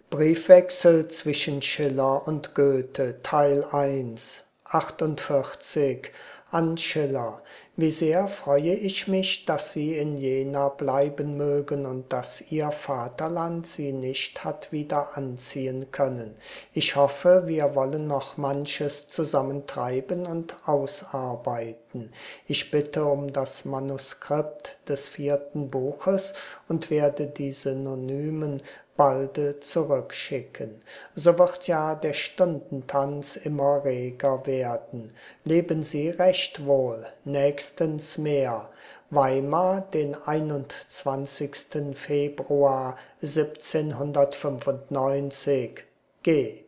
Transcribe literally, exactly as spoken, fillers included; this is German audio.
Briefwechsel zwischen Schiller und Goethe, Teil eins, achtundvierzig, an Schiller. Wie sehr freue ich mich, dass Sie in Jena bleiben mögen und dass Ihr Vaterland Sie nicht hat wieder anziehen können. Ich hoffe, wir wollen noch manches zusammen treiben und ausarbeiten. Ich bitte um das Manuskript des vierten Buches und werde die Synonymen balde zurückschicken. So wird ja der Stundentanz immer reger werden. Leben Sie recht wohl, nächstens mehr. Weimar, den einundzwanzigsten Februar siebzehnhundertfünfundneunzig. G